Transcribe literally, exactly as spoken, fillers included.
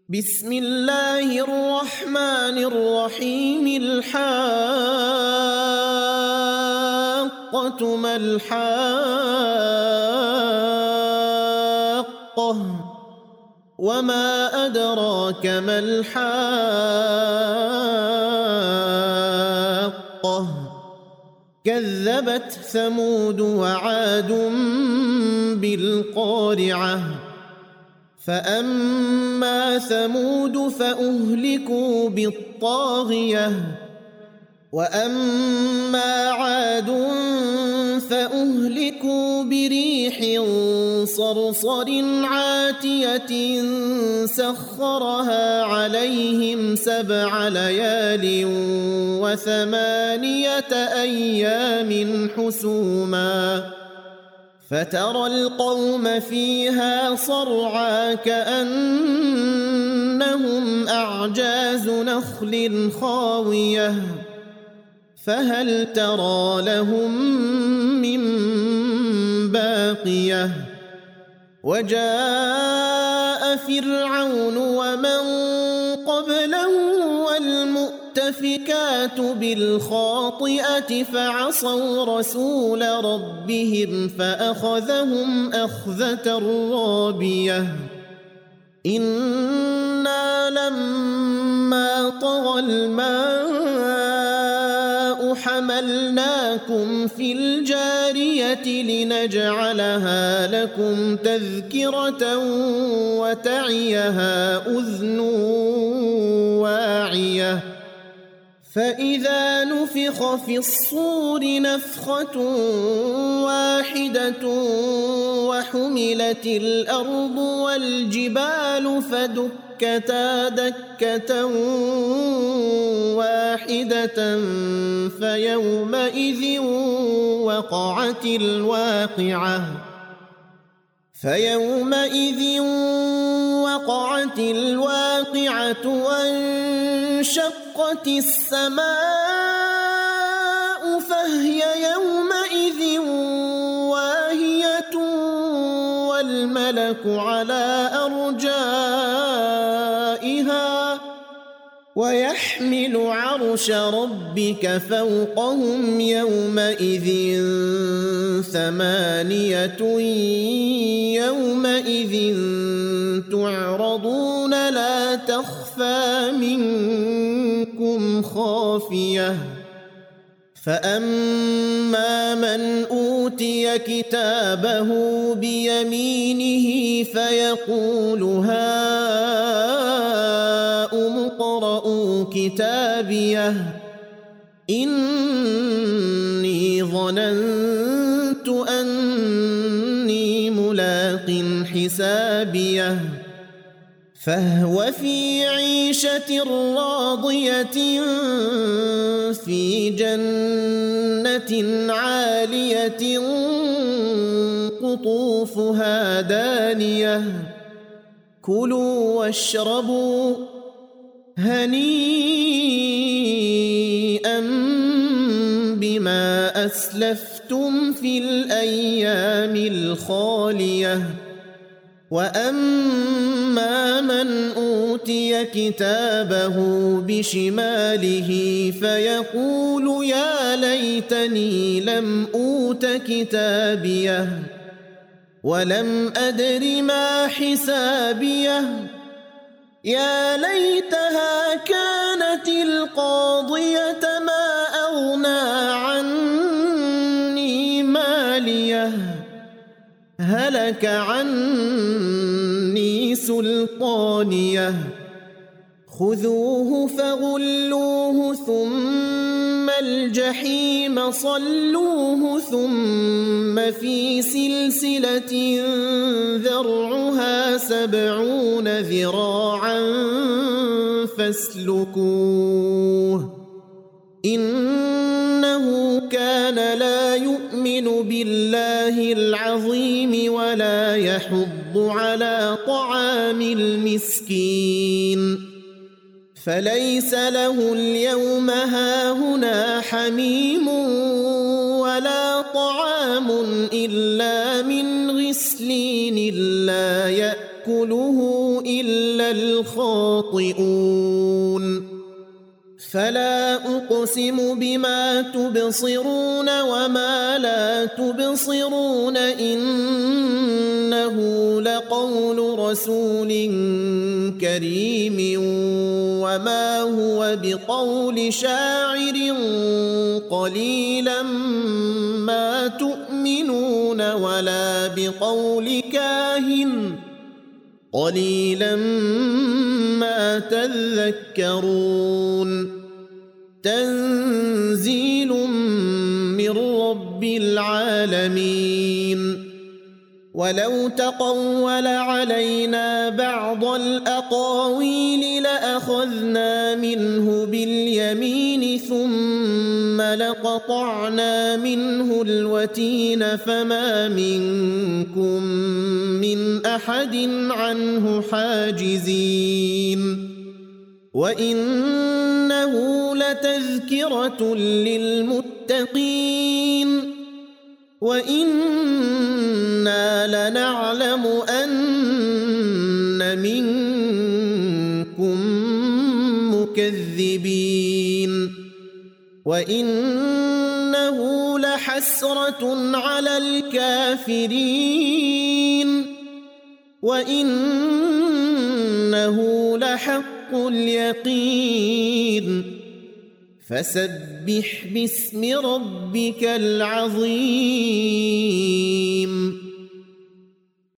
بسم الله الرحمن الرحيم. الحاقة ما الحاقة وما أدراك ما الحاقة كذبت ثمود وعاد بالقارعة فأما ثمود فأهلكوا بالطاغية وأما عاد فأهلكوا بريح صرصر عاتية سخرها عليهم سبع ليال وثمانية أيام حسوما فترى القوم فيها صرعى كأنهم أعجاز نخل خاوية فهل ترى لهم من باقية وجاء فرعون ومن قبله والمؤتفكات بالخاطئة فعصوا رسول ربهم فأخذهم أخذة رابية إنا لما طغى الماء حملناكم في الجارية لنجعلها لكم تذكرة وتعيها أذن واعية فإذا نفخ في الصور نفخة واحدة وحملت الأرض والجبال فدكتا دكة واحدة فيومئذ وقعت الواقعة فيومئذ وقعت الواقعة وانشقت السماء فهي يومئذ واهية والملك على أرجائها ويحمل عرش ربك فوقهم يومئذ ثمانية يومئذ تعرضون لا تخفى منكم خافية فأما من أوتي كتابه بيمينه فيقول هاؤم اقرءوا كتابيه إني ظننت أني ملاق حسابيه فهو في عيشة راضية في جنة عالية قطوفها دانية كلوا واشربوا هنيئا بما أسلفتم في الأيام الخالية وأما من أوتي كتابه بشماله فيقول يا ليتني لم أوت كتابيه ولم أدر ما حسابيه يا ليتها كانت القاضية ما أغنى عني ماليه هلك عني سلطانيه خذوه فغلوه ثم الجحيم صلوه ثم في سلسلة ذرعها سبعون ذراعا فاسلكوه إنه كان لا يؤمن بالله العظيم ولا يحض على طعام المسكين فليس له اليوم هاهنا حميم ولا طعام إلا من غسلين لا يأكله إلا الخاطئون فلا أقسم بما تبصرون وما لا تبصرون إنه لقول رسول كريم وما هو بقول شاعر قليلا ما تؤمنون ولا بقول كاهن قليلا ما تذكرون تنزيل من رب العالمين ولو تقول علينا بعض الأقاويل لأخذنا منه باليمين ثم لقطعنا منه الوتين فما منكم من أحد عنه حاجزين وإنه لتذكرة للمتقين وإنا لنعلم أن منكم مكذبين وإنه لحسرة على الكافرين وإنه لحق اليقين فسبح باسم ربك العظيم